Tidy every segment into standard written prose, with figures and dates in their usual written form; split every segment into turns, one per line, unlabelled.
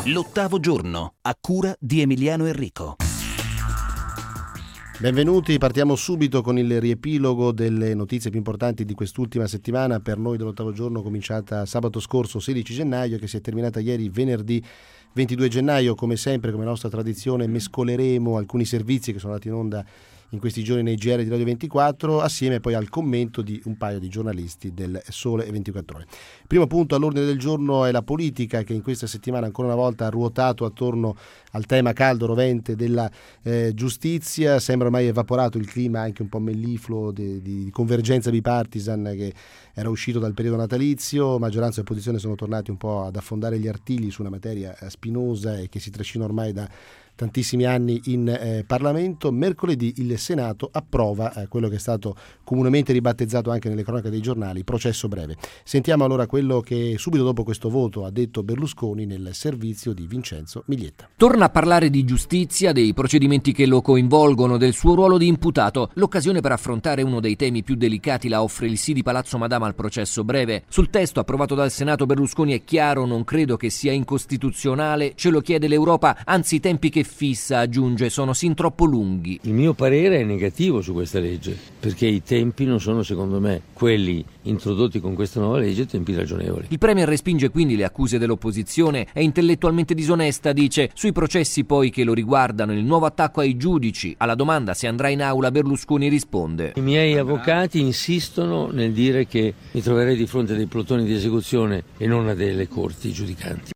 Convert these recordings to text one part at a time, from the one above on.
L'ottavo giorno, a cura di Emiliano Enrico.
Benvenuti, partiamo subito con il riepilogo delle notizie più importanti di quest'ultima settimana per noi dell'ottavo giorno, cominciata sabato scorso 16 gennaio, che si è terminata ieri venerdì 22 gennaio. Come sempre, come nostra tradizione, mescoleremo alcuni servizi che sono andati in onda in questi giorni nei GR di Radio 24, assieme poi al commento di un paio di giornalisti del Sole 24 Ore. Primo punto all'ordine del giorno è la politica, che in questa settimana ancora una volta ha ruotato attorno al tema caldo rovente della giustizia. Sembra ormai evaporato il clima anche un po' mellifluo di convergenza bipartisan che era uscito dal periodo natalizio. Maggioranza e opposizione sono tornati un po' ad affondare gli artigli su una materia spinosa e che si trascina ormai da tantissimi anni in Parlamento. Mercoledì il Senato approva quello che è stato comunemente ribattezzato anche nelle cronache dei giornali processo breve. Sentiamo allora quello che subito dopo questo voto ha detto Berlusconi nel servizio di Vincenzo Miglietta.
Torna a parlare di giustizia, dei procedimenti che lo coinvolgono, del suo ruolo di imputato. L'occasione per affrontare uno dei temi più delicati la offre il sì di Palazzo Madama al processo breve. Sul testo approvato dal Senato Berlusconi è chiaro: non credo che sia incostituzionale, ce lo chiede l'Europa, anzi i tempi che fissa, aggiunge, sono sin troppo lunghi.
Il mio parere è negativo su questa legge, perché i tempi non sono, secondo me, quelli introdotti con questa nuova legge, tempi ragionevoli.
Il Premier respinge quindi le accuse dell'opposizione, è intellettualmente disonesta, dice. Sui processi poi che lo riguardano, il nuovo attacco ai giudici, alla domanda se andrà in aula, Berlusconi risponde:
I miei avvocati insistono nel dire che mi troverei di fronte a dei plotoni di esecuzione e non a delle corti giudicanti.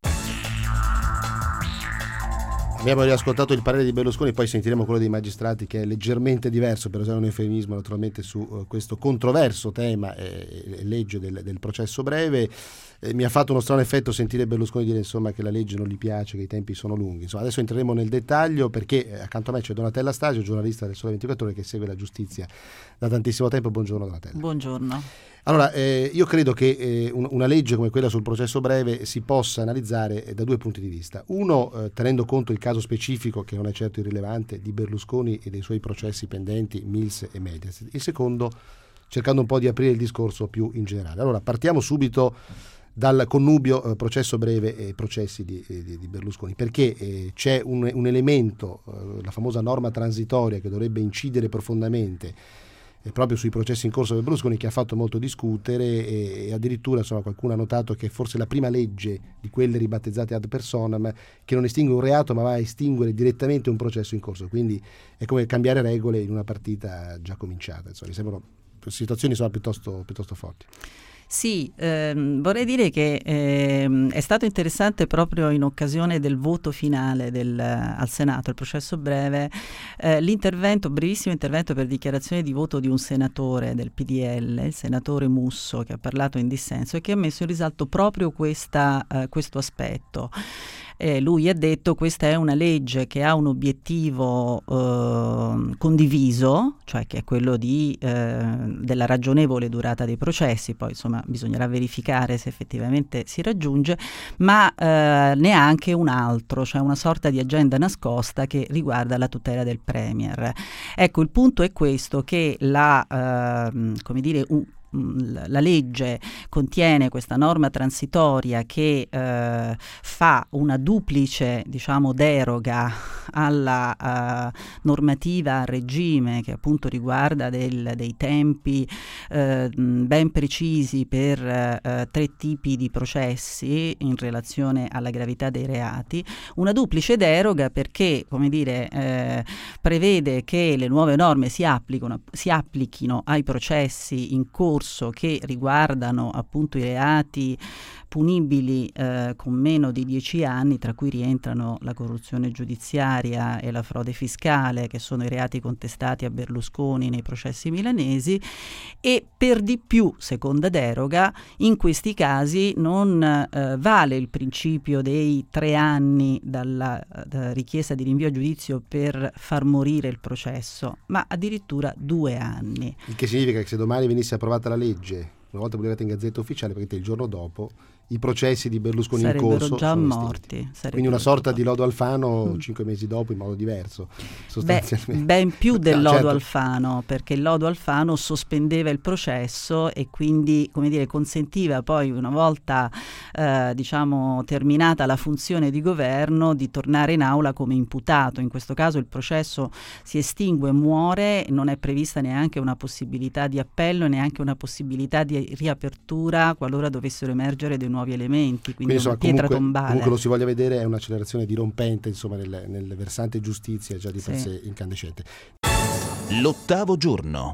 Abbiamo riascoltato il parere di Berlusconi, poi sentiremo quello dei magistrati, che è leggermente diverso, per usare un eufemismo naturalmente, su questo controverso tema legge del processo breve. Mi ha fatto uno strano effetto sentire Berlusconi dire insomma che la legge non gli piace, che i tempi sono lunghi. Insomma, adesso entreremo nel dettaglio, perché accanto a me c'è Donatella Stasio, giornalista del Sole 24 Ore, che segue la giustizia da tantissimo tempo. Buongiorno Donatella.
Buongiorno.
Allora, io credo che una legge come quella sul processo breve si possa analizzare da due punti di vista. Uno, tenendo conto il caso specifico, che non è certo irrilevante, di Berlusconi e dei suoi processi pendenti, Mills e Mediaset. Il secondo, cercando un po' di aprire il discorso più in generale. Allora, partiamo subito dal connubio processo breve e processi di Berlusconi, perché c'è un elemento, la famosa norma transitoria, che dovrebbe incidere profondamente proprio sui processi in corso del Berlusconi, che ha fatto molto discutere, e addirittura insomma qualcuno ha notato che forse la prima legge di quelle ribattezzate ad personam, che non estingue un reato ma va a estinguere direttamente un processo in corso, quindi è come cambiare regole in una partita già cominciata. Insomma, mi sembrano situazioni piuttosto forti.
Sì, vorrei dire che è stato interessante proprio in occasione del voto finale al Senato, il processo breve, brevissimo intervento per dichiarazione di voto di un senatore del PDL, il senatore Musso, che ha parlato in dissenso e che ha messo in risalto proprio questo aspetto. Lui ha detto: questa è una legge che ha un obiettivo condiviso, cioè che è quello della ragionevole durata dei processi, poi insomma bisognerà verificare se effettivamente si raggiunge, ma neanche un altro, cioè una sorta di agenda nascosta che riguarda la tutela del Premier. Ecco, il punto è questo, che la legge contiene questa norma transitoria che fa una duplice, deroga alla normativa a regime, che appunto riguarda dei tempi ben precisi per 3 tipi di processi in relazione alla gravità dei reati. Una duplice deroga perché, prevede che le nuove norme si applichino ai processi in corso che riguardano appunto i reati punibili con meno di 10 anni, tra cui rientrano la corruzione giudiziaria e la frode fiscale, che sono i reati contestati a Berlusconi nei processi milanesi, e per di più, seconda deroga, in questi casi non vale il principio dei 3 anni dalla richiesta di rinvio a giudizio per far morire il processo, ma addirittura 2 anni.
Il che significa che se domani venisse approvata la legge una volta pubblicata in Gazzetta Ufficiale, perché il giorno dopo i processi di Berlusconi in
sarebbero
corso
già
sono
morti.
estinti. Quindi una sorta di lodo Alfano 5 mesi dopo in modo diverso, sostanzialmente.
Ben più del lodo
certo.
Alfano, perché il lodo Alfano sospendeva il processo e quindi, come dire, consentiva poi, una volta terminata la funzione di governo, di tornare in aula come imputato. In questo caso il processo si estingue, muore, non è prevista neanche una possibilità di appello, neanche una possibilità di riapertura qualora dovessero emergere dei nuovi elementi, quindi una pietra tombale.
Comunque lo si voglia vedere, è un'accelerazione dirompente, insomma, nel versante giustizia già di per sé incandescente.
L'8° giorno.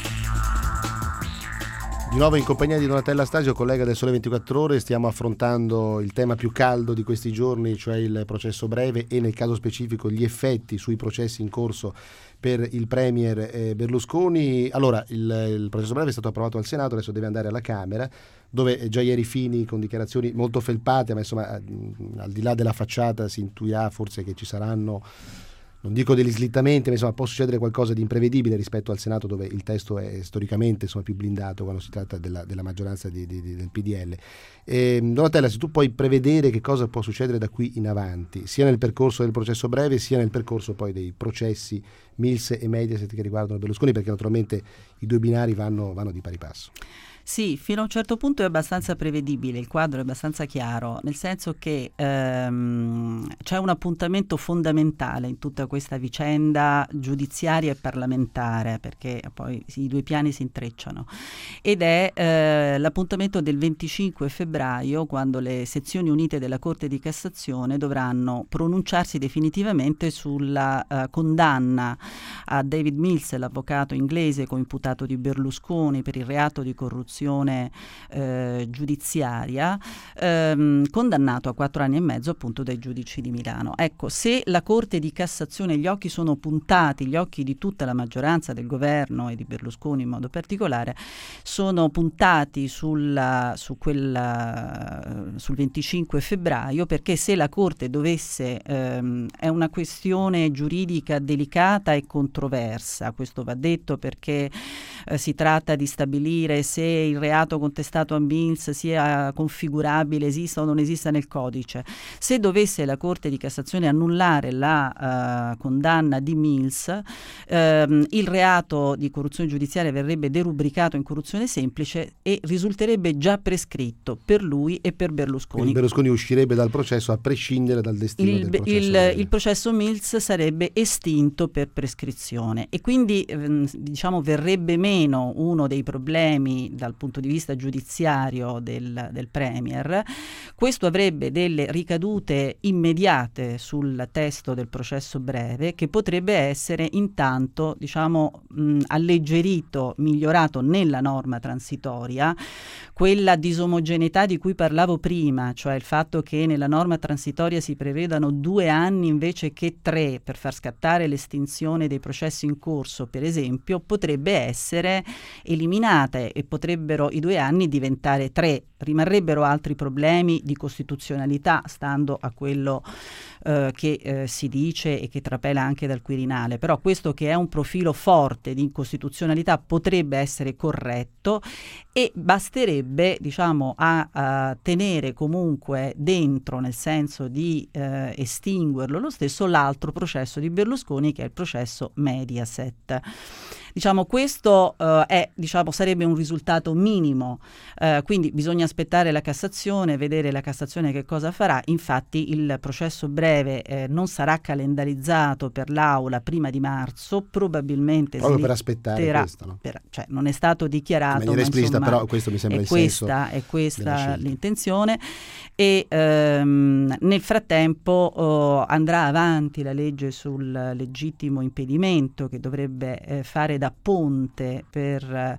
Di nuovo in compagnia di Donatella Stasio, collega del Sole 24 Ore, stiamo affrontando il tema più caldo di questi giorni, cioè il processo breve e nel caso specifico gli effetti sui processi in corso per il premier Berlusconi. Allora, il processo breve è stato approvato al Senato, adesso deve andare alla Camera, dove già ieri Fini, con dichiarazioni molto felpate, ma insomma al di là della facciata si intuirà forse che ci saranno, non dico degli slittamenti, ma insomma può succedere qualcosa di imprevedibile rispetto al Senato, dove il testo è storicamente più blindato quando si tratta della maggioranza del PDL. Donatella, se tu puoi prevedere che cosa può succedere da qui in avanti, sia nel percorso del processo breve, sia nel percorso poi dei processi Mills e Mediaset che riguardano Berlusconi, perché naturalmente i due binari vanno di pari passo.
Sì, fino a un certo punto è abbastanza prevedibile, il quadro è abbastanza chiaro, nel senso che c'è un appuntamento fondamentale in tutta questa vicenda giudiziaria e parlamentare, perché poi i due piani si intrecciano, ed è l'appuntamento del 25 febbraio, quando le sezioni unite della Corte di Cassazione dovranno pronunciarsi definitivamente sulla condanna a David Mills, l'avvocato inglese coimputato di Berlusconi per il reato di corruzione giudiziaria, condannato a 4 anni e mezzo appunto dai giudici di Milano. Ecco, se la Corte di Cassazione, gli occhi sono puntati, gli occhi di tutta la maggioranza del governo e di Berlusconi in modo particolare, sono puntati sul 25 febbraio, perché se la Corte dovesse, è una questione giuridica delicata e controversa, questo va detto, perché si tratta di stabilire se il reato contestato a Mills sia configurabile, esista o non esista nel codice. Se dovesse la Corte di Cassazione annullare la condanna di Mills, il reato di corruzione giudiziaria verrebbe derubricato in corruzione semplice e risulterebbe già prescritto per lui e per Berlusconi.
Quindi Berlusconi uscirebbe dal processo a prescindere dal destino del processo.
Il processo Mills sarebbe estinto per prescrizione e quindi verrebbe meno uno dei problemi dal punto di vista giudiziario del Premier. Questo avrebbe delle ricadute immediate sul testo del processo breve, che potrebbe essere intanto alleggerito, migliorato nella norma transitoria, quella disomogeneità di cui parlavo prima, cioè il fatto che nella norma transitoria si prevedano 2 anni invece che 3 per far scattare l'estinzione dei processi in corso, per esempio, potrebbe essere eliminata e potrebbero i 2 anni diventare 3. Rimarrebbero altri problemi di costituzionalità, stando a quello che si dice e che trapela anche dal Quirinale, però questo, che è un profilo forte di incostituzionalità, potrebbe essere corretto e basterebbe a tenere comunque dentro, nel senso di estinguerlo lo stesso, l'altro processo di Berlusconi, che è il processo Mediaset. Questo sarebbe un risultato minimo, quindi bisogna aspettare la Cassazione, vedere la Cassazione che cosa farà. Infatti il processo breve non sarà calendarizzato per l'Aula prima di marzo, probabilmente
proprio per aspettare questo, no?
Non è stato dichiarato,
in maniera esplicita, però questo mi sembra il senso.
È questa l'intenzione, e nel frattempo andrà avanti la legge sul legittimo impedimento, che dovrebbe fare da ponte per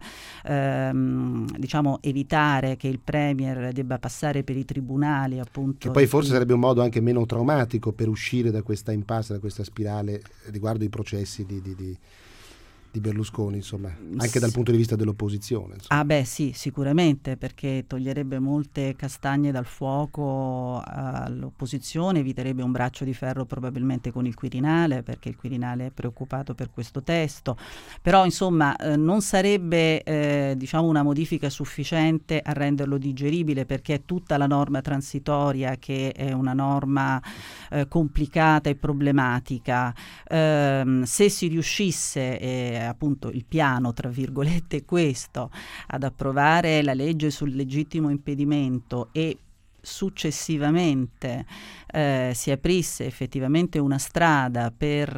evitare che il Premier debba passare per i tribunali, appunto.
Che poi forse sarebbe un modo anche meno traumatico per uscire da questa impasse, da questa spirale riguardo i processi di Berlusconi, insomma, anche dal punto di vista dell'opposizione. Insomma.
Ah beh sì, sicuramente, perché toglierebbe molte castagne dal fuoco all'opposizione, eviterebbe un braccio di ferro probabilmente con il Quirinale, perché il Quirinale è preoccupato per questo testo, però insomma non sarebbe diciamo una modifica sufficiente a renderlo digeribile, perché è tutta la norma transitoria che è una norma complicata e problematica. Se si riuscisse appunto il piano, tra virgolette, è questo, ad approvare la legge sul legittimo impedimento e successivamente si aprisse effettivamente una strada per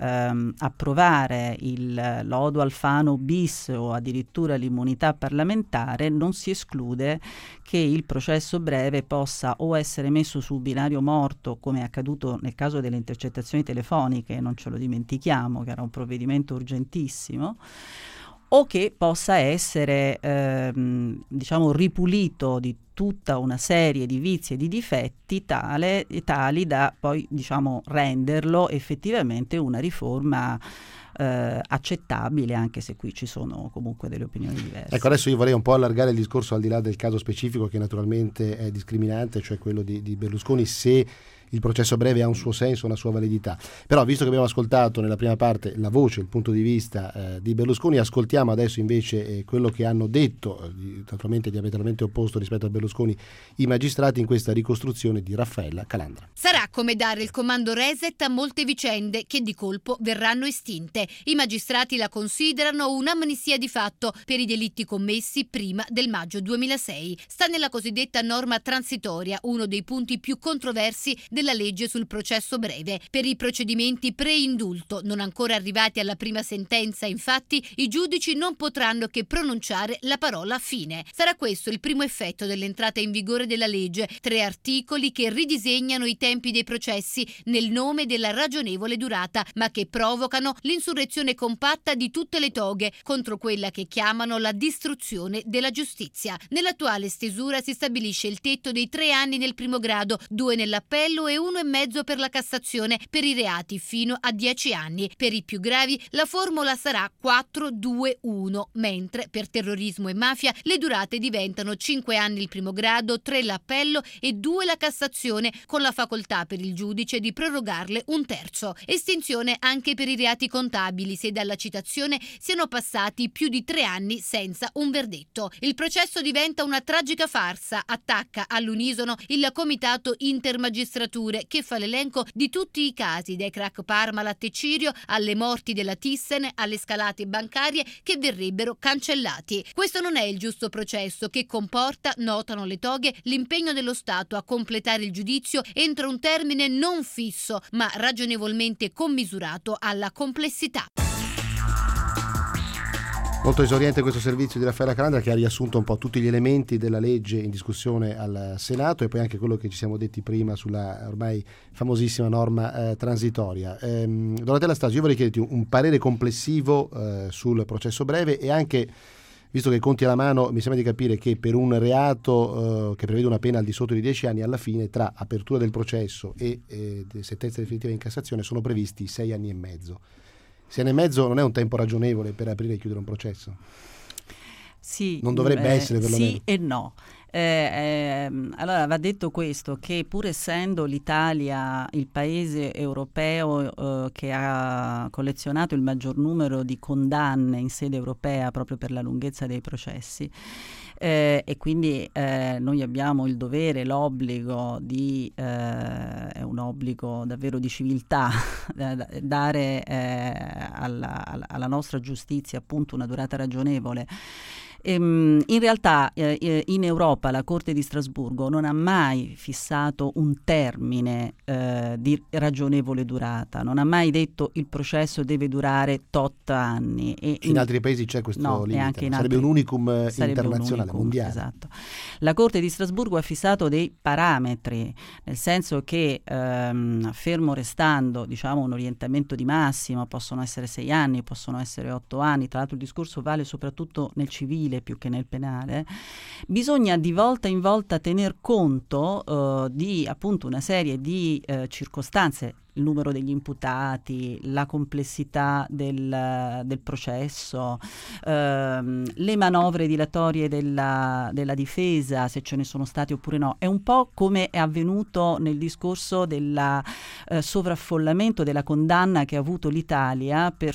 approvare il lodo Alfano bis o addirittura l'immunità parlamentare, non si esclude che il processo breve possa o essere messo su binario morto, come è accaduto nel caso delle intercettazioni telefoniche, non ce lo dimentichiamo, che era un provvedimento urgentissimo, o che possa essere diciamo ripulito di tutta una serie di vizi e di difetti tali da poi diciamo renderlo effettivamente una riforma accettabile, anche se qui ci sono comunque delle opinioni diverse.
Ecco, adesso io vorrei un po' allargare il discorso al di là del caso specifico, che naturalmente è discriminante, cioè quello di Berlusconi, se il processo breve ha un suo senso, una sua validità. Però, visto che abbiamo ascoltato nella prima parte la voce, il punto di vista di Berlusconi, ascoltiamo adesso invece quello che hanno detto, naturalmente diametralmente opposto rispetto a Berlusconi, i magistrati in questa ricostruzione di Raffaella Calandra.
Sarà come dare il comando reset a molte vicende che di colpo verranno estinte. I magistrati la considerano un'amnistia di fatto per i delitti commessi prima del maggio 2006. Sta nella cosiddetta norma transitoria, uno dei punti più controversi della legge sul processo breve. Per i procedimenti pre-indulto, non ancora arrivati alla prima sentenza, infatti, i giudici non potranno che pronunciare la parola fine. Sarà questo il primo effetto dell'entrata in vigore della legge. 3 articoli che ridisegnano i tempi dei processi nel nome della ragionevole durata, ma che provocano l'insurrezione compatta di tutte le toghe contro quella che chiamano la distruzione della giustizia. Nell'attuale stesura si stabilisce il tetto dei 3 anni nel primo grado, 2 nell'appello e 1,5 per la Cassazione per i reati fino a 10 anni. Per i più gravi la formula sarà 4-2-1, mentre per terrorismo e mafia le durate diventano 5 anni il primo grado, 3 l'appello e 2 la Cassazione, con la facoltà per il giudice di prorogarle un terzo. Estinzione anche per i reati contabili se dalla citazione siano passati più di 3 anni senza un verdetto. Il processo diventa una tragica farsa, attacca all'unisono il Comitato Intermagistrature, che fa l'elenco di tutti i casi, dai crack Parmalat e Cirio alle morti della Thyssen, alle scalate bancarie, che verrebbero cancellati. Questo non è il giusto processo, che comporta, notano le toghe, l'impegno dello Stato a completare il giudizio entro un termine non fisso, ma ragionevolmente commisurato alla complessità.
Molto esauriente questo servizio di Raffaella Calandra, che ha riassunto un po' tutti gli elementi della legge in discussione al Senato e poi anche quello che ci siamo detti prima sulla ormai famosissima norma transitoria. Donatella Stasio, io vorrei chiederti un parere complessivo sul processo breve e anche, visto che conti alla mano, mi sembra di capire che per un reato che prevede una pena al di sotto di 10 anni, alla fine tra apertura del processo e sentenza definitiva in Cassazione sono previsti 6 anni e mezzo. 6 anni e mezzo non è un tempo ragionevole per aprire e chiudere un processo?
Sì,
non dovrebbe essere perlomeno.
Sì e no. Allora va detto questo, che pur essendo l'Italia il paese europeo che ha collezionato il maggior numero di condanne in sede europea proprio per la lunghezza dei processi, e quindi noi abbiamo il dovere, l'obbligo è un obbligo davvero di civiltà dare alla nostra giustizia appunto una durata ragionevole. In realtà in Europa la Corte di Strasburgo non ha mai fissato un termine di ragionevole durata, non ha mai detto il processo deve durare tot anni. E
in altri paesi c'è questo limite, sarebbe un unicum internazionale, mondiale.
Esatto. La Corte di Strasburgo ha fissato dei parametri, nel senso che fermo restando diciamo un orientamento di massima, possono essere 6 anni, possono essere 8 anni, tra l'altro il discorso vale soprattutto nel civile più che nel penale, bisogna di volta in volta tener conto di appunto una serie di circostanze il numero degli imputati, la complessità del processo, le manovre dilatorie della difesa, se ce ne sono state oppure no. È un po' come è avvenuto nel discorso del sovraffollamento, della condanna che ha avuto l'Italia per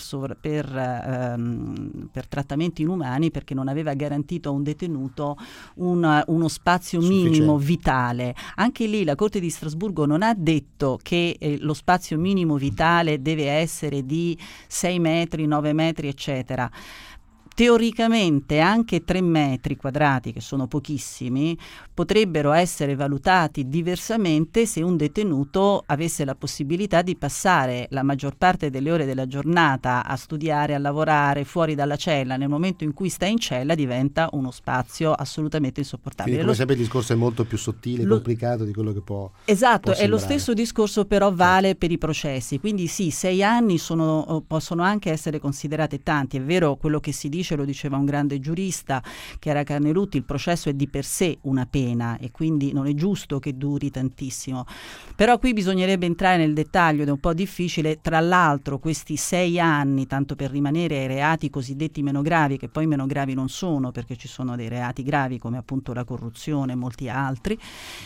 trattamenti inumani, perché non aveva garantito a un detenuto uno spazio minimo vitale. Anche lì la Corte di Strasburgo non ha detto che lo spazio minimo vitale deve essere di 6 metri, 9 metri, eccetera. Teoricamente anche 3 metri quadrati, che sono pochissimi, potrebbero essere valutati diversamente se un detenuto avesse la possibilità di passare la maggior parte delle ore della giornata a studiare, a lavorare fuori dalla cella. Nel momento in cui sta in cella diventa uno spazio assolutamente insopportabile.
Quindi, come sempre, il discorso è molto più sottile e complicato di quello che può
Esatto,
può
è lo stesso discorso, però vale per i processi. Quindi sì, 6 anni possono anche essere considerati tanti. È vero quello che si dice, lo diceva un grande giurista che era Carnerutti, il processo è di per sé una pena e quindi non è giusto che duri tantissimo. Però qui bisognerebbe entrare nel dettaglio ed è un po' difficile. Tra l'altro questi 6 anni, tanto per rimanere ai reati cosiddetti meno gravi, che poi meno gravi non sono, perché ci sono dei reati gravi come appunto la corruzione e molti altri,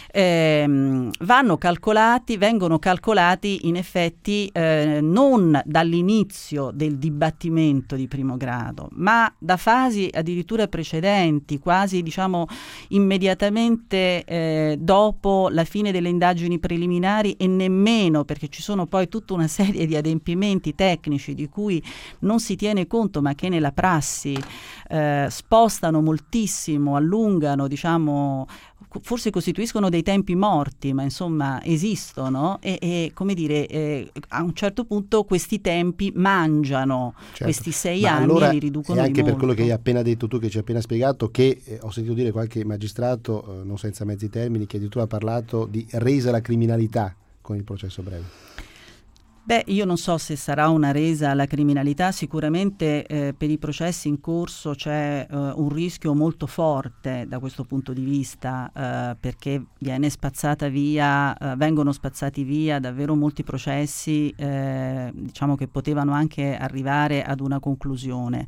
vengono calcolati in effetti non dall'inizio del dibattimento di primo grado, ma da fasi addirittura precedenti, quasi diciamo immediatamente dopo la fine delle indagini preliminari, e nemmeno, perché ci sono poi tutta una serie di adempimenti tecnici di cui non si tiene conto, ma che nella prassi spostano moltissimo, allungano, diciamo, forse costituiscono dei tempi morti, ma insomma esistono e come dire, a un certo punto questi tempi mangiano questi 6 anni
allora,
e li riducono
e anche
di molto.
Per quello che hai appena detto tu, che ci hai appena spiegato, che ho sentito dire qualche magistrato, non senza mezzi termini, che addirittura ha parlato di resa alla criminalità con il processo breve.
Beh, io non so se sarà una resa alla criminalità, sicuramente per i processi in corso c'è un rischio molto forte da questo punto di vista, perché vengono spazzati via davvero molti processi, diciamo che potevano anche arrivare ad una conclusione.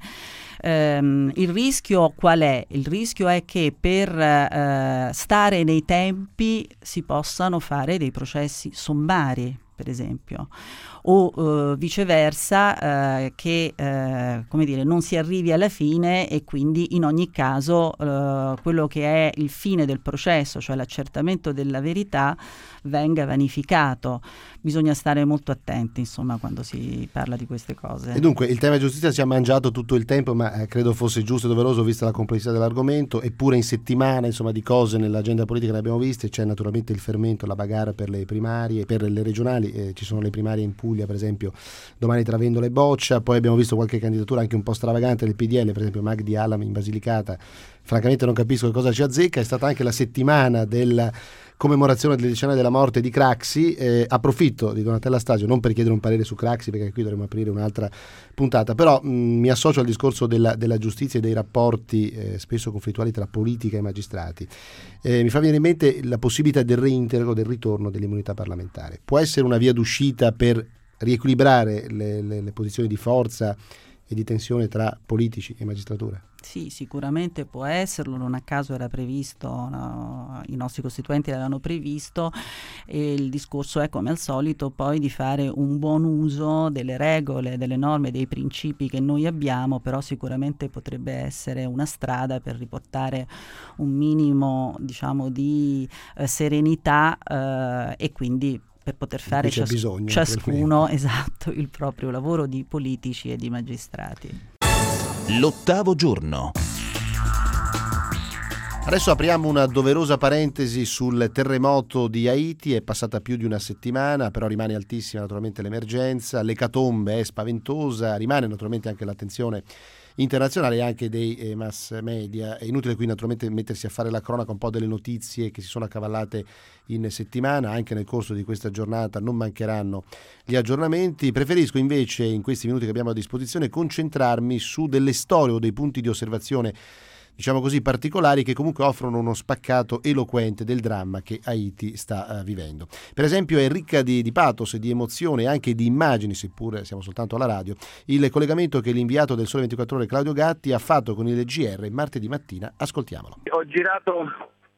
Il rischio qual è? Il rischio è che per stare nei tempi si possano fare dei processi sommari, per esempio, o viceversa, che come dire, non si arrivi alla fine e quindi in ogni caso quello che è il fine del processo, cioè l'accertamento della verità, venga vanificato. Bisogna stare molto attenti, insomma, quando si parla di queste cose.
E dunque il tema giustizia ci ha mangiato tutto il tempo, ma credo fosse giusto e doveroso vista la complessità dell'argomento, eppure in settimana, insomma, di cose nell'agenda politica ne abbiamo viste. C'è naturalmente il fermento, la bagarre per le primarie, per le regionali, ci sono le primarie in Puglia, per esempio, domani tra Vendola e Boccia. Poi abbiamo visto qualche candidatura anche un po' stravagante del PDL, per esempio Magdi Alam in Basilicata. Francamente non capisco che cosa ci azzecca. È stata anche la settimana della commemorazione del decennale della morte di Craxi. Approfitto di Donatella Stasio non per chiedere un parere su Craxi, perché qui dovremmo aprire un'altra puntata, però mi associo al discorso della giustizia e dei rapporti spesso conflittuali tra politica e magistrati. Mi fa venire in mente la possibilità del reintegro, del ritorno dell'immunità parlamentare. Può essere una via d'uscita per riequilibrare le posizioni di forza e di tensione tra politici e magistratura?
Sì, sicuramente può esserlo, non a caso era previsto, i nostri costituenti l'avevano previsto, e il discorso è, come al solito, poi di fare un buon uso delle regole, delle norme, dei principi che noi abbiamo, però sicuramente potrebbe essere una strada per riportare un minimo, diciamo, di serenità e quindi per poter fare ciascuno esatto il proprio lavoro di politici e di magistrati.
L'8° giorno.
Adesso apriamo una doverosa parentesi sul terremoto di Haiti. È passata più di una settimana, però rimane altissima naturalmente l'emergenza, l'ecatombe è spaventosa, rimane naturalmente anche l'attenzione internazionale e anche dei mass media. È inutile qui naturalmente mettersi a fare la cronaca un po' delle notizie che si sono accavallate in settimana. Anche nel corso di questa giornata non mancheranno gli aggiornamenti. Preferisco invece, in questi minuti che abbiamo a disposizione, concentrarmi su delle storie o dei punti di osservazione diciamo così, particolari che comunque offrono uno spaccato eloquente del dramma che Haiti sta vivendo. Per esempio è ricca di pathos, di emozione e anche di immagini, seppure siamo soltanto alla radio, il collegamento che l'inviato del Sole 24 Ore Claudio Gatti ha fatto con il GR martedì mattina. Ascoltiamolo.
Ho girato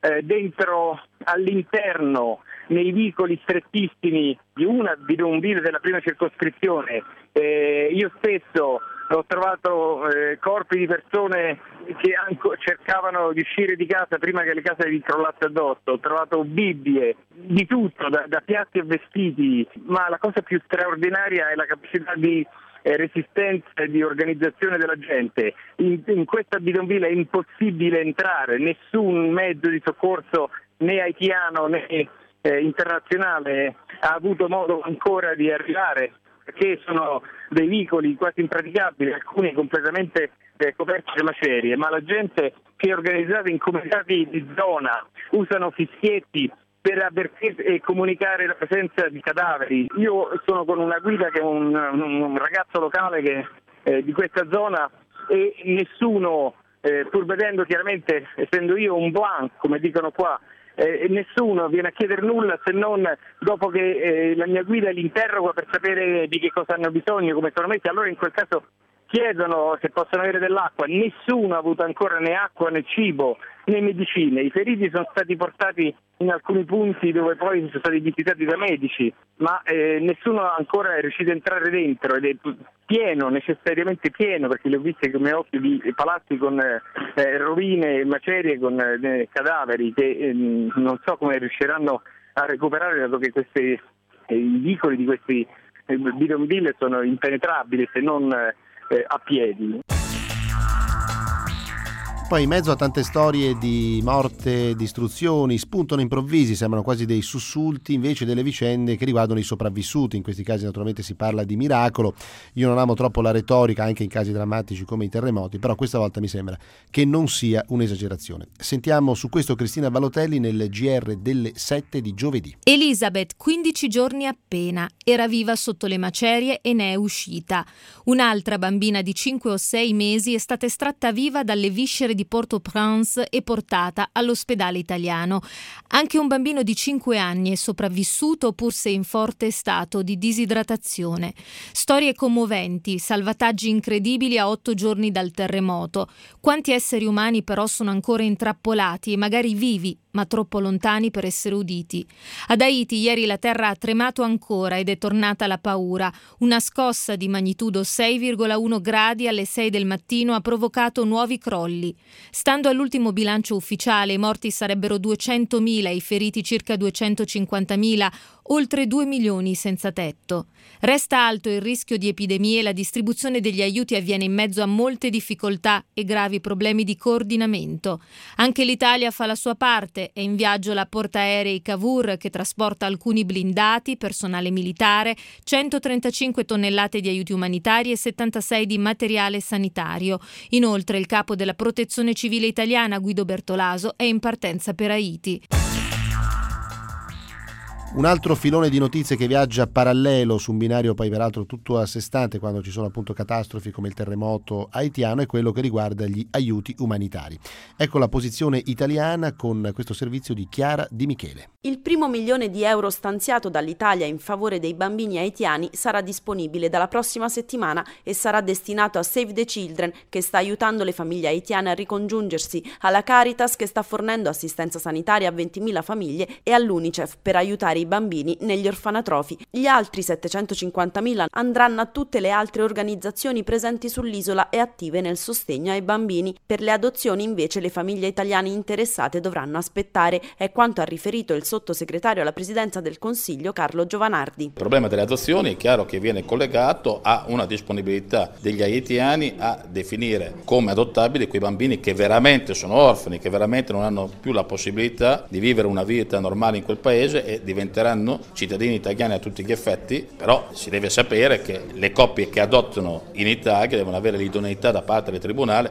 all'interno, nei vicoli strettissimi di una bidonville della prima circoscrizione. Io stesso ho trovato corpi di persone che cercavano di uscire di casa prima che le case gli crollasse addosso. Ho trovato Bibbie, di tutto, da piatti a vestiti, ma la cosa più straordinaria è la capacità di resistenza e di organizzazione della gente. In questa bidonville è impossibile entrare, nessun mezzo di soccorso né haitiano né internazionale ha avuto modo ancora di arrivare, perché sono dei vicoli quasi impraticabili, alcuni completamente coperti da macerie, ma la gente che è organizzata in comitati di zona usano fischietti per avvertire e comunicare la presenza di cadaveri. Io sono con una guida che è un ragazzo locale che di questa zona, e nessuno, pur vedendo chiaramente, essendo io un blanc, come dicono qua, nessuno viene a chiedere nulla se non dopo che la mia guida li interroga per sapere di che cosa hanno bisogno, come sono messi. Allora in quel caso chiedono se possono avere dell'acqua. Nessuno ha avuto ancora né acqua né cibo né medicine. I feriti sono stati portati in alcuni punti dove poi sono stati visitati da medici, ma nessuno ancora è riuscito a entrare dentro, ed è pieno, necessariamente pieno, perché li ho visti come occhi di palazzi con rovine e macerie, con cadaveri che non so come riusciranno a recuperare, dato che i vicoli di questi bidonville sono impenetrabili se non a piedi.
Poi in mezzo a tante storie di morte, distruzioni, spuntano improvvisi, sembrano quasi dei sussulti invece delle vicende che riguardano i sopravvissuti. In questi casi naturalmente si parla di miracolo. Io non amo troppo la retorica anche in casi drammatici come i terremoti, però questa volta mi sembra che non sia un'esagerazione. Sentiamo su questo Cristina Vallotelli nel GR delle 7 di giovedì.
Elizabeth, 15 giorni appena, era viva sotto le macerie e ne è uscita. Un'altra bambina di 5 o 6 mesi è stata estratta viva dalle viscere di Port-au-Prince e portata all'ospedale italiano. Anche un bambino di 5 anni è sopravvissuto, pur se in forte stato di disidratazione. Storie commoventi, salvataggi incredibili a 8 giorni dal terremoto. Quanti esseri umani però sono ancora intrappolati e magari vivi, ma troppo lontani per essere uditi. Ad Haiti ieri la terra ha tremato ancora ed è tornata la paura. Una scossa di magnitudo 6,1 gradi alle 6 del mattino ha provocato nuovi crolli. Stando all'ultimo bilancio ufficiale, i morti sarebbero 200.000, i feriti circa 250.000, oltre 2 milioni senza tetto. Resta alto il rischio di epidemie e la distribuzione degli aiuti avviene in mezzo a molte difficoltà e gravi problemi di coordinamento. Anche l'Italia fa la sua parte. È in viaggio la portaerei Cavour, che trasporta alcuni blindati, personale militare, 135 tonnellate di aiuti umanitari e 76 di materiale sanitario. Inoltre il capo della Protezione Civile italiana, Guido Bertolaso, è in partenza per Haiti.
Un altro filone di notizie che viaggia parallelo su un binario poi peraltro tutto a sé stante quando ci sono appunto catastrofi come il terremoto haitiano è quello che riguarda gli aiuti umanitari. Ecco la posizione italiana con questo servizio di Chiara Di Michele.
Il primo milione di euro stanziato dall'Italia in favore dei bambini haitiani sarà disponibile dalla prossima settimana e sarà destinato a Save the Children, che sta aiutando le famiglie haitiane a ricongiungersi, alla Caritas, che sta fornendo assistenza sanitaria a 20.000 famiglie, e all'UNICEF per aiutare i bambini negli orfanatrofi. Gli altri 750.000 andranno a tutte le altre organizzazioni presenti sull'isola e attive nel sostegno ai bambini. Per le adozioni invece le famiglie italiane interessate dovranno aspettare, è quanto ha riferito il sottosegretario alla Presidenza del Consiglio Carlo Giovanardi.
Il problema delle adozioni è chiaro che viene collegato a una disponibilità degli haitiani a definire come adottabili quei bambini che veramente sono orfani, che veramente non hanno più la possibilità di vivere una vita normale in quel paese e diventeranno cittadini italiani a tutti gli effetti. Però si deve sapere che le coppie che adottano in Italia devono avere l'idoneità da parte del Tribunale.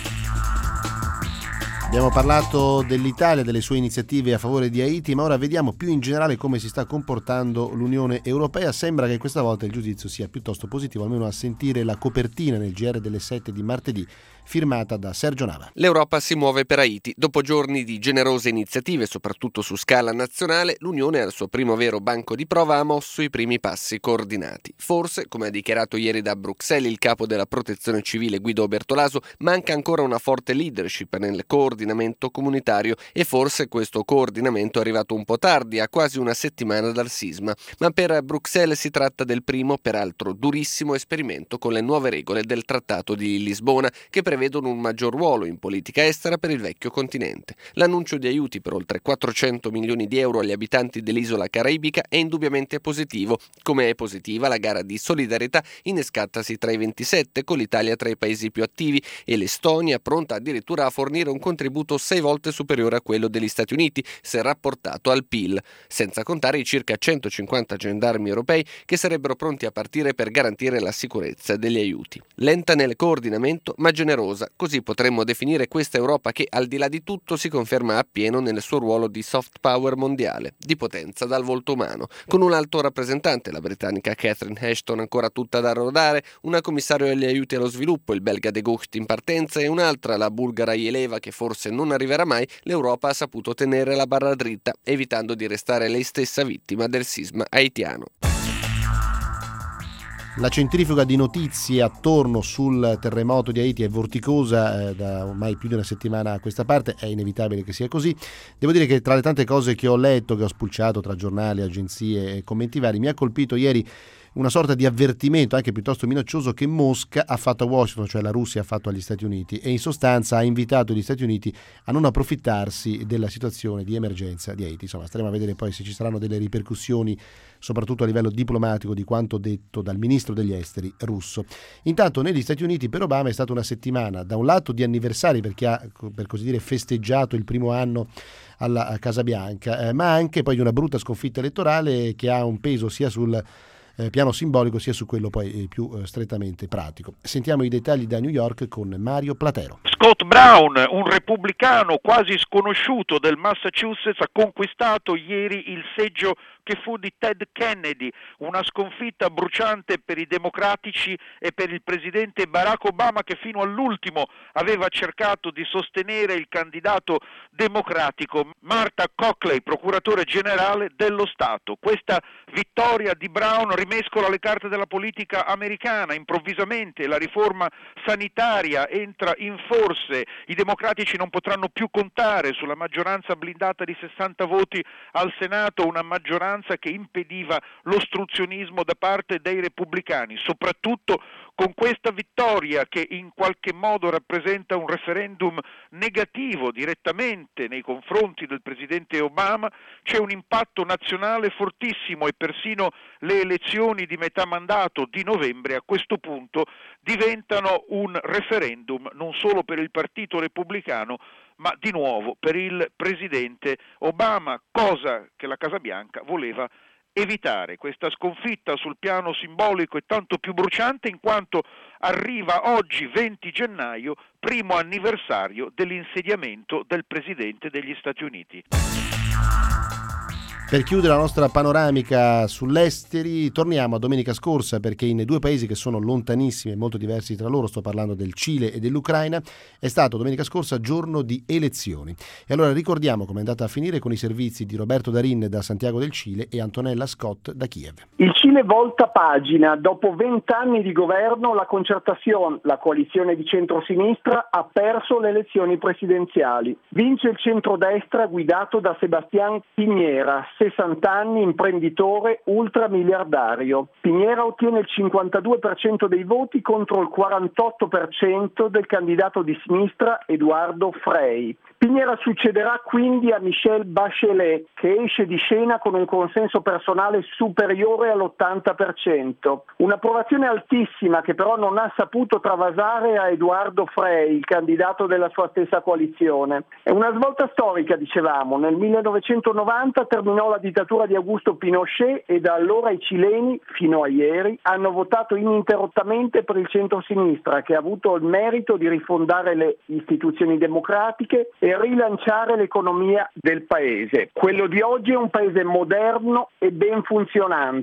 Abbiamo parlato dell'Italia, delle sue iniziative a favore di Haiti, ma ora vediamo più in generale come si sta comportando l'Unione Europea. Sembra che questa volta il giudizio sia piuttosto positivo, almeno a sentire la copertina nel GR delle 7 di martedì firmata da Sergio Nava.
L'Europa si muove per Haiti. Dopo giorni di generose iniziative, soprattutto su scala nazionale, l'Unione al suo primo vero banco di prova ha mosso i primi passi coordinati. Forse, come ha dichiarato ieri da Bruxelles il capo della Protezione Civile Guido Bertolaso, manca ancora una forte leadership nel coordinamento comunitario e forse questo coordinamento è arrivato un po' tardi, a quasi una settimana dal sisma. Ma per Bruxelles si tratta del primo, peraltro durissimo, esperimento con le nuove regole del Trattato di Lisbona che prevedono un maggior ruolo in politica estera per il vecchio continente. L'annuncio di aiuti per oltre 400 milioni di euro agli abitanti dell'isola caraibica è indubbiamente positivo, come è positiva la gara di solidarietà innescatasi tra i 27 con l'Italia tra i paesi più attivi e l'Estonia pronta addirittura a fornire un contributo 6 volte superiore a quello degli Stati Uniti se rapportato al PIL, senza contare i circa 150 gendarmi europei che sarebbero pronti a partire per garantire la sicurezza degli aiuti. Lenta nel coordinamento ma generosa, così potremmo definire questa Europa che al di là di tutto si conferma appieno nel suo ruolo di soft power mondiale, di potenza dal volto umano, con un alto rappresentante, la britannica Catherine Ashton ancora tutta da rodare, una commissario agli aiuti allo sviluppo, il belga De Gucht in partenza e un'altra, la bulgara Yeleva che forse non arriverà mai. L'Europa ha saputo tenere la barra dritta, evitando di restare lei stessa vittima del sisma haitiano.
La centrifuga di notizie attorno sul terremoto di Haiti è vorticosa da ormai più di una settimana a questa parte, è inevitabile che sia così. Devo dire che tra le tante cose che ho letto, che ho spulciato tra giornali, agenzie e commenti vari, mi ha colpito ieri una sorta di avvertimento anche piuttosto minaccioso che Mosca ha fatto a Washington, cioè la Russia ha fatto agli Stati Uniti, e in sostanza ha invitato gli Stati Uniti a non approfittarsi della situazione di emergenza di Haiti. Insomma, staremo a vedere poi se ci saranno delle ripercussioni soprattutto a livello diplomatico di quanto detto dal ministro degli esteri russo. Intanto negli Stati Uniti per Obama è stata una settimana da un lato di anniversari, perché ha, per così dire, festeggiato il primo anno alla Casa Bianca, ma anche poi di una brutta sconfitta elettorale che ha un peso sia sul piano simbolico sia su quello poi più strettamente pratico. Sentiamo i dettagli da New York con Mario Platero.
Scott Brown, un repubblicano quasi sconosciuto del Massachusetts, ha conquistato ieri il seggio che fu di Ted Kennedy, una sconfitta bruciante per i democratici e per il presidente Barack Obama, che fino all'ultimo aveva cercato di sostenere il candidato democratico Martha Cockley, procuratore generale dello Stato. Questa vittoria di Brown rimescola le carte della politica americana. Improvvisamente la riforma sanitaria entra in forse, i democratici non potranno più contare sulla maggioranza blindata di 60 voti al Senato, una maggioranza che impediva l'ostruzionismo da parte dei repubblicani, soprattutto con questa vittoria che in qualche modo rappresenta un referendum negativo direttamente nei confronti del presidente Obama. C'è un impatto nazionale fortissimo e persino le elezioni di metà mandato di novembre a questo punto diventano un referendum non solo per il partito repubblicano ma di nuovo per il presidente Obama, cosa che la Casa Bianca voleva evitare. Questa sconfitta sul piano simbolico è tanto più bruciante in quanto arriva oggi 20 gennaio, primo anniversario dell'insediamento del presidente degli Stati Uniti.
Per chiudere la nostra panoramica sull'esteri, torniamo a domenica scorsa, perché in due paesi che sono lontanissimi e molto diversi tra loro, sto parlando del Cile e dell'Ucraina, è stato domenica scorsa giorno di elezioni. E allora ricordiamo come è andata a finire con i servizi di Roberto Darin da Santiago del Cile e Antonella Scott da Kiev.
Il Cile volta pagina. Dopo 20 anni di governo, la Concertación, la coalizione di centrosinistra, ha perso le elezioni presidenziali. Vince il centrodestra guidato da Sebastián Piñera, 60 anni, imprenditore ultramiliardario. Piñera ottiene il 52% dei voti contro il 48% del candidato di sinistra Eduardo Frei. Piñera succederà quindi a Michelle Bachelet, che esce di scena con un consenso personale superiore all'80%. Un'approvazione altissima che però non ha saputo travasare a Eduardo Frei, il candidato della sua stessa coalizione. È una svolta storica, dicevamo. Nel 1990 terminò la dittatura di Augusto Pinochet e da allora i cileni, fino a ieri, hanno votato ininterrottamente per il centro-sinistra, che ha avuto il merito di rifondare le istituzioni democratiche e rilanciare l'economia del paese. Quello di oggi è un paese moderno e ben funzionante.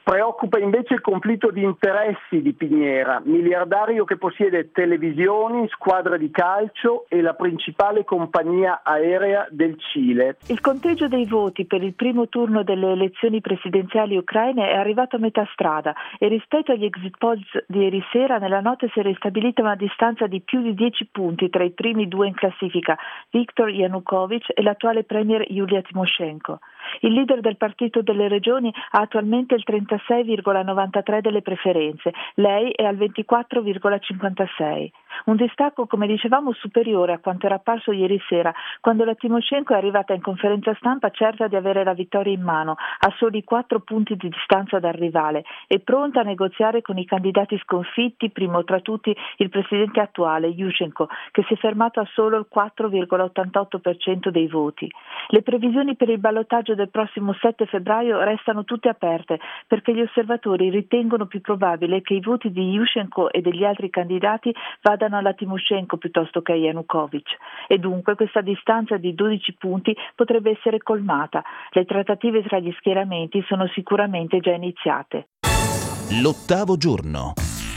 Preoccupa invece il conflitto di interessi di Piñera, miliardario che possiede televisioni, squadre di calcio e la principale compagnia aerea del Cile.
Il conteggio dei voti per il primo turno delle elezioni presidenziali ucraine è arrivato a metà strada e rispetto agli exit polls di ieri sera nella notte si è ristabilita una distanza di più di 10 punti tra i primi due in classifica, Viktor Yanukovych e l'attuale premier Yulia Tymoshenko. Il leader del Partito delle Regioni ha attualmente il 36,93 delle preferenze, lei è al 24,56. Un distacco, come dicevamo, superiore a quanto era apparso ieri sera, quando la Tymoshenko è arrivata in conferenza stampa certa di avere la vittoria in mano, a soli 4 punti di distanza dal rivale, e pronta a negoziare con i candidati sconfitti, primo tra tutti il presidente attuale, Yushchenko, che si è fermato a solo il 4,88% dei voti. Le previsioni per il ballottaggio del prossimo 7 febbraio restano tutte aperte, perché gli osservatori ritengono più probabile che i voti di Yushchenko e degli altri candidati vadano alla Tymoshenko piuttosto che a Yanukovych, e dunque questa distanza di 12 punti potrebbe essere colmata. Le trattative tra gli schieramenti sono sicuramente già iniziate.
L'8° giorno.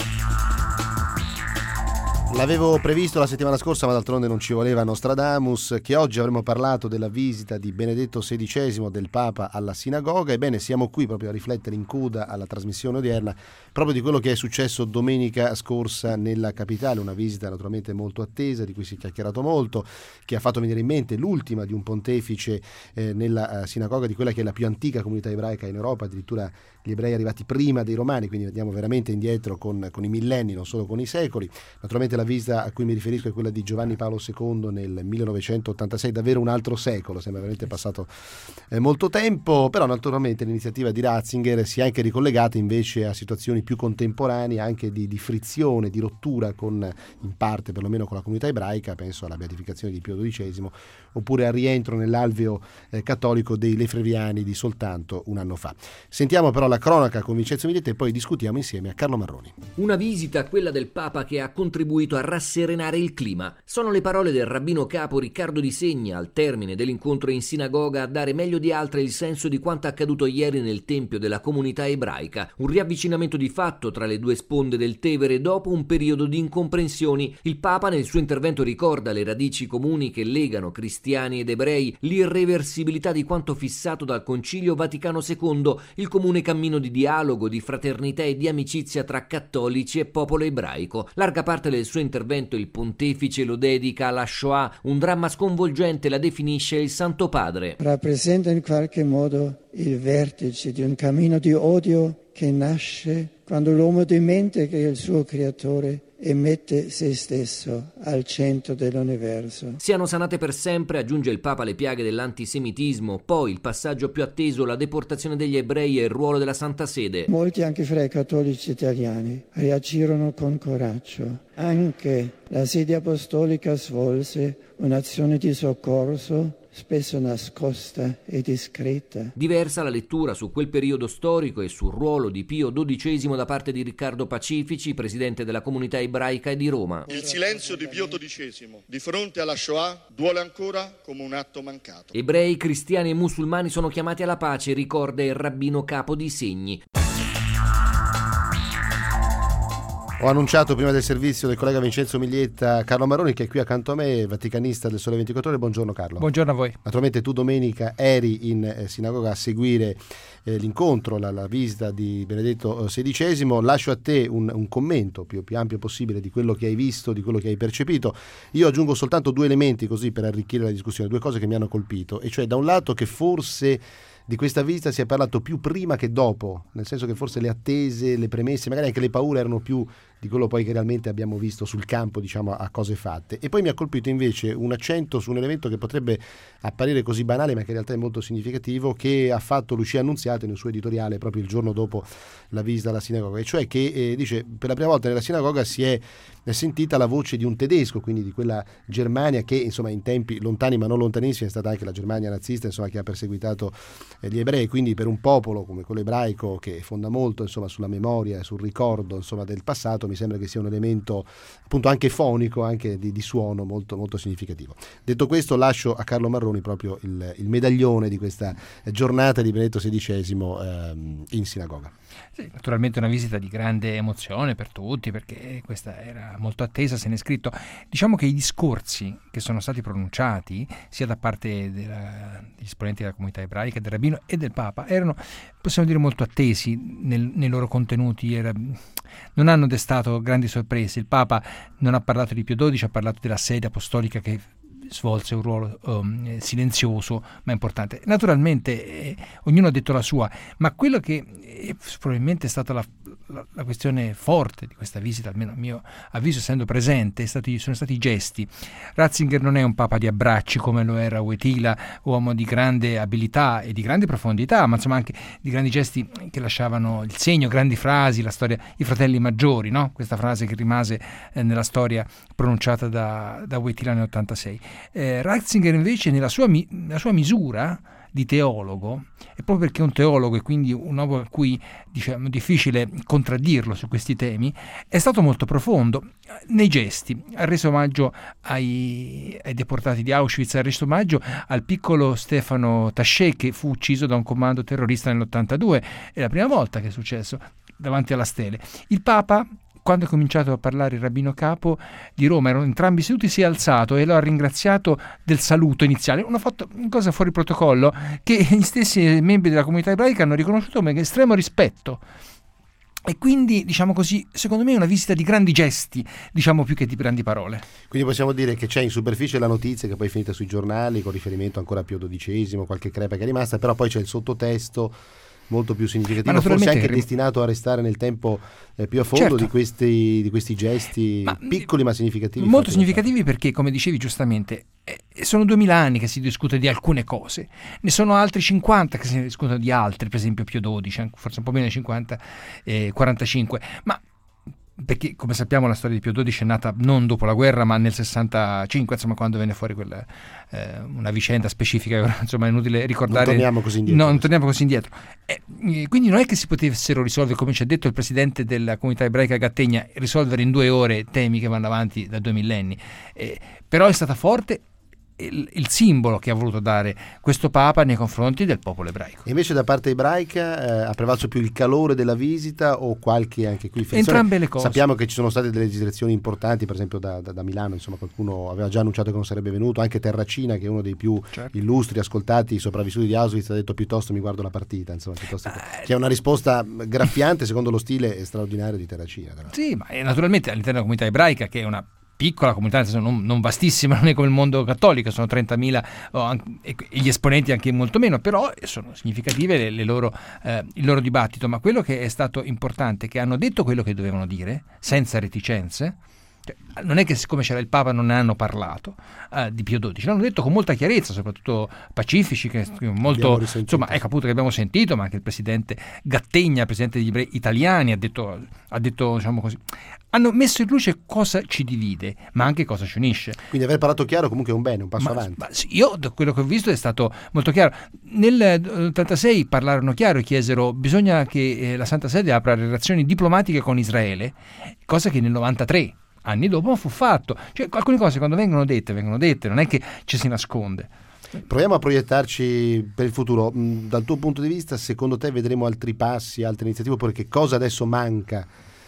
L'avevo previsto la settimana scorsa, ma d'altronde non ci voleva Nostradamus, che oggi avremmo parlato della visita di Benedetto XVI del Papa alla sinagoga. Ebbene, siamo qui proprio a riflettere in coda alla trasmissione odierna proprio di quello che è successo domenica scorsa nella capitale, una visita naturalmente molto attesa, di cui si è chiacchierato molto, che ha fatto venire in mente l'ultima di un pontefice nella sinagoga di quella che è la più antica comunità ebraica in Europa, addirittura gli ebrei arrivati prima dei romani, quindi andiamo veramente indietro con i millenni, non solo con i secoli. Naturalmente la visita a cui mi riferisco è quella di Giovanni Paolo II nel 1986, davvero un altro secolo, sembra veramente passato molto tempo, però naturalmente l'iniziativa di Ratzinger si è anche ricollegata invece a situazioni più contemporanee, anche di frizione, di rottura con, in parte perlomeno con la comunità ebraica, penso alla beatificazione di Pio XII, oppure al rientro nell'alveo cattolico dei Lefebvriani di soltanto un anno fa. Sentiamo però la cronaca con Vincenzo Miglietta e poi discutiamo insieme a Carlo Marroni.
Una visita, quella del Papa, che ha contribuito a rasserenare il clima. Sono le parole del rabbino capo Riccardo Di Segna al termine dell'incontro in sinagoga a dare meglio di altre il senso di quanto accaduto ieri nel tempio della comunità ebraica. Un riavvicinamento di fatto tra le due sponde del Tevere dopo un periodo di incomprensioni. Il Papa nel suo intervento ricorda le radici comuni che legano cristiani ed ebrei, l'irreversibilità di quanto fissato dal Concilio Vaticano II, il comune cammino di dialogo, di fraternità e di amicizia tra cattolici e popolo ebraico. Larga parte del suo intervento il pontefice lo dedica alla Shoah, un dramma sconvolgente, la definisce il Santo Padre.
Rappresenta in qualche modo il vertice di un cammino di odio che nasce quando l'uomo dimentica il suo creatore e mette se stesso al centro dell'universo.
Siano sanate per sempre, aggiunge il Papa, le piaghe dell'antisemitismo, poi il passaggio più atteso, la deportazione degli ebrei e il ruolo della Santa Sede.
Molti anche fra i cattolici italiani reagirono con coraggio. Anche la sede apostolica svolse un'azione di soccorso spesso nascosta e discreta.
Diversa la lettura su quel periodo storico e sul ruolo di Pio XII da parte di Riccardo Pacifici, presidente della comunità ebraica di Roma.
Il silenzio di Pio XII di fronte alla Shoah duole ancora come un atto mancato.
Ebrei, cristiani e musulmani sono chiamati alla pace, ricorda il rabbino capo Di Segni.
Ho annunciato prima del servizio del collega Vincenzo Miglietta Carlo Marroni, che è qui accanto a me, vaticanista del Sole 24 Ore. Buongiorno Carlo.
Buongiorno a voi.
Naturalmente tu domenica eri in sinagoga a seguire l'incontro, la visita di Benedetto XVI. Lascio a te un commento più ampio possibile di quello che hai visto, di quello che hai percepito. Io aggiungo soltanto 2 elementi così per arricchire la discussione, 2 cose che mi hanno colpito, e cioè da un lato che forse di questa visita si è parlato più prima che dopo, nel senso che forse le attese, le premesse, magari anche le paure erano più di quello poi che realmente abbiamo visto sul campo, diciamo, a cose fatte. E poi mi ha colpito invece un accento su un elemento che potrebbe apparire così banale, ma che in realtà è molto significativo, che ha fatto Lucia Annunziata nel suo editoriale proprio il giorno dopo la visita alla sinagoga, e cioè che dice: per la prima volta nella sinagoga si è sentita la voce di un tedesco, quindi di quella Germania che, insomma, in tempi lontani ma non lontanissimi è stata anche la Germania nazista, insomma, che ha perseguitato gli ebrei. Quindi per un popolo come quello ebraico, che fonda molto, insomma, sulla memoria e sul ricordo, insomma, del passato, mi sembra che sia un elemento appunto anche fonico, anche di suono molto, molto significativo. Detto questo, lascio a Carlo Marroni proprio il medaglione di questa giornata di Benedetto XVI in sinagoga.
Sì, naturalmente una visita di grande emozione per tutti, perché questa era molto attesa, se n'è scritto. Diciamo che i discorsi che sono stati pronunciati sia da parte degli esponenti della comunità ebraica, del rabbino e del Papa erano, possiamo dire, molto attesi nei loro contenuti. Non hanno destato grandi sorprese. Il Papa non ha parlato di Pio XII, ha parlato della sede apostolica che svolse un ruolo silenzioso ma importante. Naturalmente ognuno ha detto la sua, ma quello che probabilmente è stata la questione forte di questa visita, almeno a mio avviso, essendo presente, sono stati i gesti. Ratzinger non è un papa di abbracci come lo era Wojtyla, uomo di grande abilità e di grande profondità, ma insomma anche di grandi gesti che lasciavano il segno, grandi frasi, la storia, i fratelli maggiori, no? Questa frase che rimase nella storia pronunciata da Wojtyla nel 86. Ratzinger invece nella sua misura di teologo, e proprio perché è un teologo e quindi un uomo a cui diciamo difficile contraddirlo su questi temi, è stato molto profondo nei gesti. Ha reso omaggio ai deportati di Auschwitz, ha reso omaggio al piccolo Stefano Tascè che fu ucciso da un comando terrorista nell'82, è la prima volta che è successo davanti alla stele. Il Papa, quando è cominciato a parlare il rabbino capo di Roma, erano entrambi seduti, si è alzato e lo ha ringraziato del saluto iniziale, una cosa fuori protocollo che gli stessi membri della comunità ebraica hanno riconosciuto come estremo rispetto. E quindi, diciamo così, secondo me è una visita di grandi gesti, diciamo più che di grandi parole.
Quindi possiamo dire che c'è in superficie la notizia che poi è finita sui giornali con riferimento ancora a Pio XII, qualche crepa che è rimasta, però poi c'è il sottotesto molto più significativo, forse anche destinato a restare nel tempo più a fondo, certo, di questi gesti piccoli ma significativi.
Molto significativi perché, come dicevi giustamente, sono 2000 anni che si discute di alcune cose, ne sono altri 50 che si discutono di altre, per esempio Pio XII, forse un po' meno di 50, 45, ma perché come sappiamo la storia di Pio XII è nata non dopo la guerra ma nel 65, insomma, quando venne fuori una vicenda specifica, insomma è inutile ricordare,
non
torniamo così indietro. Quindi non è che si potessero risolvere, come ci ha detto il presidente della comunità ebraica Gattegna, risolvere in 2 ore temi che vanno avanti da 2 millenni, però è stata forte il simbolo che ha voluto dare questo Papa nei confronti del popolo ebraico.
E invece da parte ebraica ha prevalso più il calore della visita o qualche anche qui
entrambe le cose?
Sappiamo che ci sono state delle dichiarazioni importanti, per esempio da Milano, insomma qualcuno aveva già annunciato che non sarebbe venuto, anche Terracina, che è uno dei più illustri, ascoltati sopravvissuti di Auschwitz, ha detto piuttosto mi guardo la partita, insomma, che è una risposta graffiante secondo lo stile straordinario di Terracina.
Sì, ma naturalmente all'interno della comunità ebraica, che è una piccola comunità, non vastissima, non è come il mondo cattolico, sono 30.000 e gli esponenti anche molto meno, però sono significative il loro dibattito. Ma quello che è stato importante è che hanno detto quello che dovevano dire senza reticenze. Non è che siccome c'era il Papa non ne hanno parlato di Pio XII, l'hanno detto con molta chiarezza, soprattutto pacifici, che molto, insomma, ecco appunto, che abbiamo sentito, ma anche il presidente Gattegna, presidente degli ebrei italiani, ha detto diciamo così, hanno messo in luce cosa ci divide ma anche cosa ci unisce.
Quindi aver parlato chiaro comunque è un bene, un passo avanti.
Io da quello che ho visto è stato molto chiaro. Nel 86 parlarono chiaro e chiesero bisogna che la Santa Sede apra relazioni diplomatiche con Israele, cosa che nel 93 anni dopo fu fatto. Cioè, alcune cose quando vengono dette, non è che ci si nasconde.
Proviamo a proiettarci per il futuro. Dal tuo punto di vista, secondo te vedremo altri passi, altre iniziative, oppure che cosa adesso manca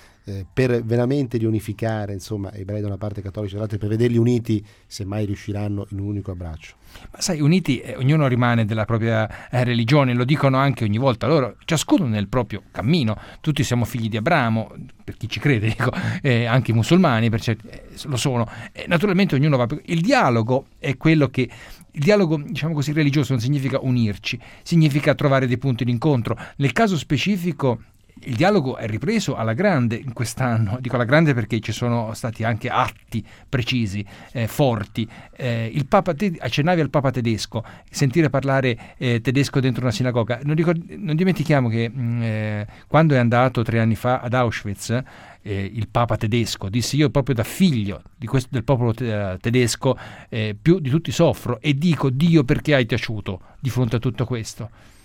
per veramente riunificare, insomma, ebrei da una parte, cattolici dall'altra, per vederli uniti, se mai riusciranno, in un unico abbraccio?
Ma sai, uniti, ognuno rimane della propria religione, lo dicono anche ogni volta loro, ciascuno nel proprio cammino. Tutti siamo figli di Abramo, per chi ci crede, dico, anche i musulmani per certi lo sono. Naturalmente ognuno va. Il dialogo è quello che. Il dialogo, diciamo così, religioso non significa unirci, significa trovare dei punti d'incontro. Nel caso specifico il dialogo è ripreso alla grande in quest'anno, dico alla grande perché ci sono stati anche atti precisi, forti. Il Papa, accennavi al Papa tedesco, sentire parlare tedesco dentro una sinagoga. Non dimentichiamo che quando è andato 3 anni fa ad Auschwitz, il Papa tedesco disse: io proprio da figlio del popolo tedesco più di tutti soffro e dico Dio perché hai taciuto di fronte a tutto questo.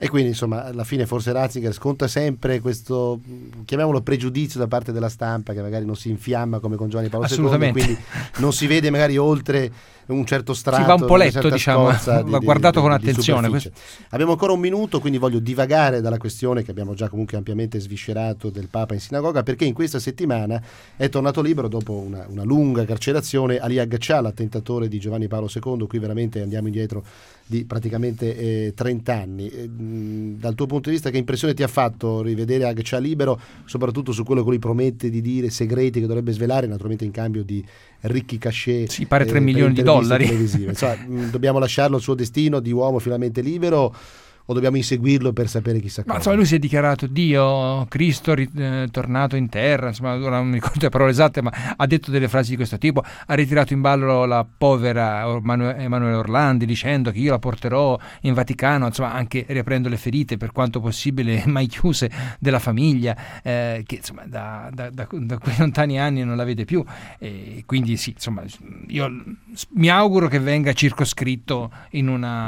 E quindi insomma alla fine forse Ratzinger sconta sempre questo, chiamiamolo pregiudizio da parte della stampa, che magari non si infiamma come con Giovanni Paolo II, quindi non si vede magari oltre un certo strato,
si va un po' letto, diciamo, va guardato con attenzione.
Abbiamo ancora un minuto, quindi voglio divagare dalla questione che abbiamo già comunque ampiamente sviscerato del Papa in sinagoga, perché in questa settimana è tornato libero dopo una lunga carcerazione Ali Agca, l'attentatore di Giovanni Paolo II. Qui veramente andiamo indietro di praticamente 30 anni. Dal tuo punto di vista, che impressione ti ha fatto rivedere Agca libero, soprattutto su quello che lui promette di dire, segreti che dovrebbe svelare, naturalmente in cambio di ricchi cachet,
sì, pare 3 milioni di dollari.
Insomma, dobbiamo lasciarlo al suo destino di uomo finalmente libero, o dobbiamo inseguirlo per sapere chissà cosa?
Insomma, lui si è dichiarato Dio, Cristo tornato in terra, insomma, ora non mi ricordo le parole esatte, ma ha detto delle frasi di questo tipo. Ha ritirato in ballo la povera Emanuele Orlandi dicendo che io la porterò in Vaticano, insomma, anche riaprendo le ferite per quanto possibile mai chiuse della famiglia, che insomma da quei lontani anni non la vede più, e quindi sì, insomma, io mi auguro che venga circoscritto in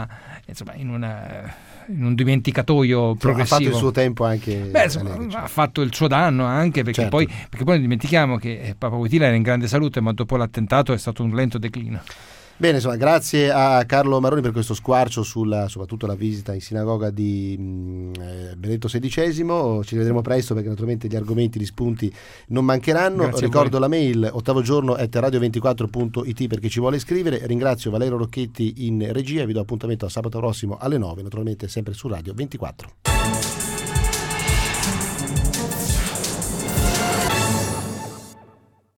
un dimenticatoio progressivo.
Ha fatto il suo tempo anche.
Ha fatto il suo danno anche, perché, certo. Perché poi non dimentichiamo che Papa Wojtyla era in grande salute, ma dopo l'attentato è stato un lento declino.
Bene, insomma, grazie a Carlo Marroni per questo squarcio sulla soprattutto la visita in sinagoga di Benedetto XVI. Ci vedremo presto, perché naturalmente gli argomenti, gli spunti non mancheranno.
Grazie.
Ricordo la mail ottavogiorno@radio24.it per chi ci vuole scrivere. Ringrazio Valerio Rocchetti in regia e vi do appuntamento a sabato prossimo alle 9, naturalmente sempre su Radio 24.